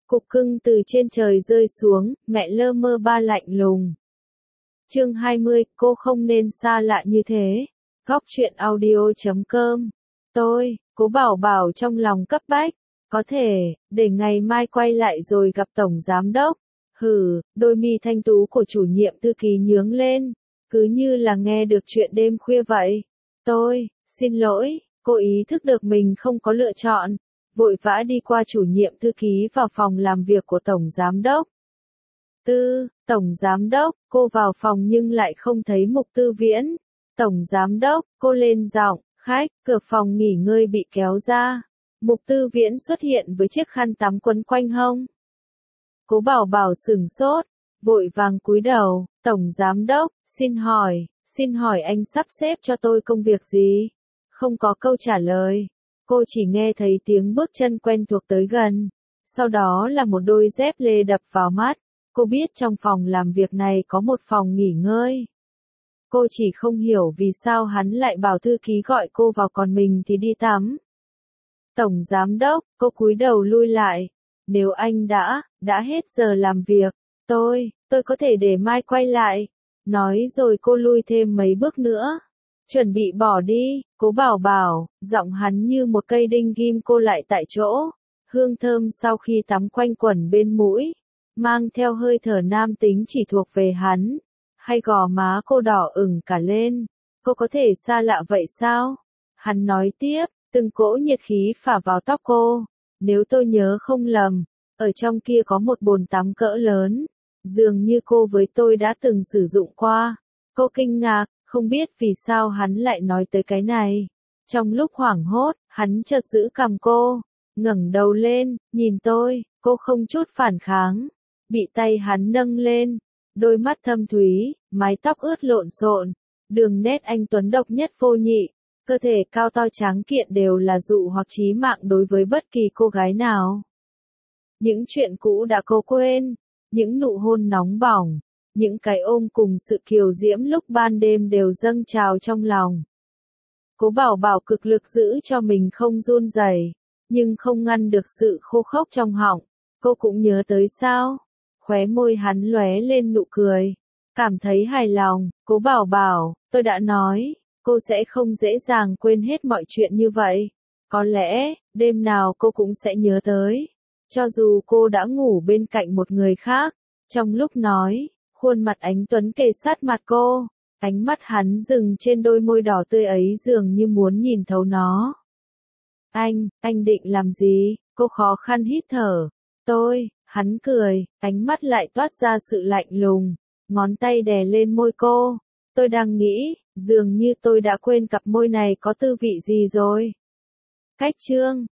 Cục cưng từ trên trời rơi xuống, mẹ lơ mơ ba lạnh lùng. Chương 20, cô không nên xa lạ như thế. Góc truyện audio.com. Tôi, Cố Bảo Bảo trong lòng cấp bách. Có thể, để ngày mai quay lại rồi gặp Tổng Giám Đốc. Hừ, đôi mi thanh tú của chủ nhiệm thư ký nhướng lên. Cứ như là nghe được chuyện đêm khuya vậy. Tôi, xin lỗi, cô ý thức được mình không có lựa chọn. Vội vã đi qua chủ nhiệm thư ký vào phòng làm việc của Tổng Giám Đốc. Tổng Giám Đốc, cô vào phòng nhưng lại không thấy Mục Tư Viễn. Tổng Giám Đốc, cô lên giọng, khách, cửa phòng nghỉ ngơi bị kéo ra. Mục Tư Viễn xuất hiện với chiếc khăn tắm quấn quanh hông. Cố Bảo Bảo sửng sốt, vội vàng cúi đầu, Tổng Giám Đốc, xin hỏi anh sắp xếp cho tôi công việc gì? Không có câu trả lời. Cô chỉ nghe thấy tiếng bước chân quen thuộc tới gần. Sau đó là một đôi dép lê đập vào mắt. Cô biết trong phòng làm việc này có một phòng nghỉ ngơi. Cô chỉ không hiểu vì sao hắn lại bảo thư ký gọi cô vào còn mình thì đi tắm. Tổng Giám Đốc, cô cúi đầu lui lại. Nếu anh đã hết giờ làm việc, tôi có thể để mai quay lại. Nói rồi cô lui thêm mấy bước nữa. Chuẩn bị bỏ đi, Cố Bảo Bảo, giọng hắn như một cây đinh ghim cô lại tại chỗ. Hương thơm sau khi tắm quanh quẩn bên mũi, mang theo hơi thở nam tính chỉ thuộc về hắn. Hay gò má cô đỏ ửng cả lên. Cô có thể xa lạ vậy sao? Hắn nói tiếp, từng cỗ nhiệt khí phả vào tóc cô. Nếu tôi nhớ không lầm, ở trong kia có một bồn tắm cỡ lớn. Dường như cô với tôi đã từng sử dụng qua. Cô kinh ngạc, không biết vì sao hắn lại nói tới cái này. Trong lúc hoảng hốt, hắn chợt giữ cằm cô, ngẩng đầu lên, nhìn tôi, cô không chút phản kháng. Bị tay hắn nâng lên, đôi mắt thâm thúy, mái tóc ướt lộn xộn, đường nét anh tuấn độc nhất vô nhị, cơ thể cao to tráng kiện đều là dụ hoặc chí mạng đối với bất kỳ cô gái nào. Những chuyện cũ đã cô quên, những nụ hôn nóng bỏng, những cái ôm cùng sự kiều diễm lúc ban đêm đều dâng trào trong lòng. Cố Bảo Bảo cực lực giữ cho mình không run rẩy, nhưng không ngăn được sự khô khốc trong họng. Cô cũng nhớ tới sao? Khóe môi hắn lóe lên nụ cười. Cảm thấy hài lòng, Cố Bảo Bảo, tôi đã nói, cô sẽ không dễ dàng quên hết mọi chuyện như vậy. Có lẽ, đêm nào cô cũng sẽ nhớ tới. Cho dù cô đã ngủ bên cạnh một người khác. Trong lúc nói, khuôn mặt anh tuấn kề sát mặt cô. Ánh mắt hắn dừng trên đôi môi đỏ tươi ấy dường như muốn nhìn thấu nó. Anh định làm gì? Cô khó khăn hít thở. Hắn cười, ánh mắt lại toát ra sự lạnh lùng. Ngón tay đè lên môi cô. Tôi đang nghĩ, dường như tôi đã quên cặp môi này có tư vị gì rồi. Cách chương